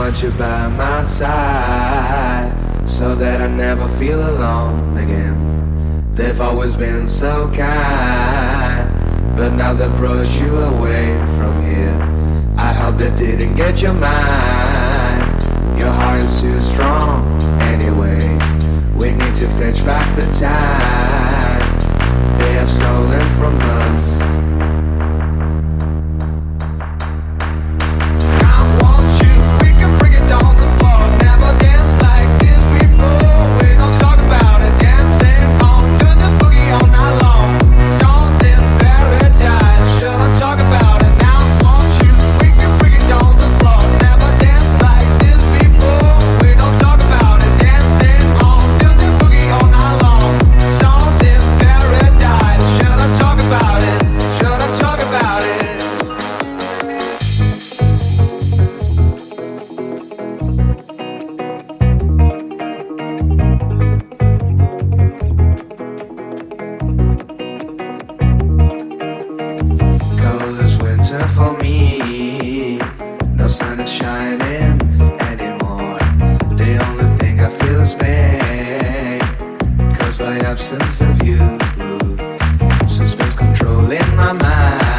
want you by my side, so that I never feel alone again. They've always been so kind, but now they brought you away from here. I hope they didn't get your mind. Your heart is too strong anyway. We need to fetch back the time they have stolen from us. For me, no sun is shining anymore. The only thing I feel is pain, caused by absence of you. Suspense controlling my mind.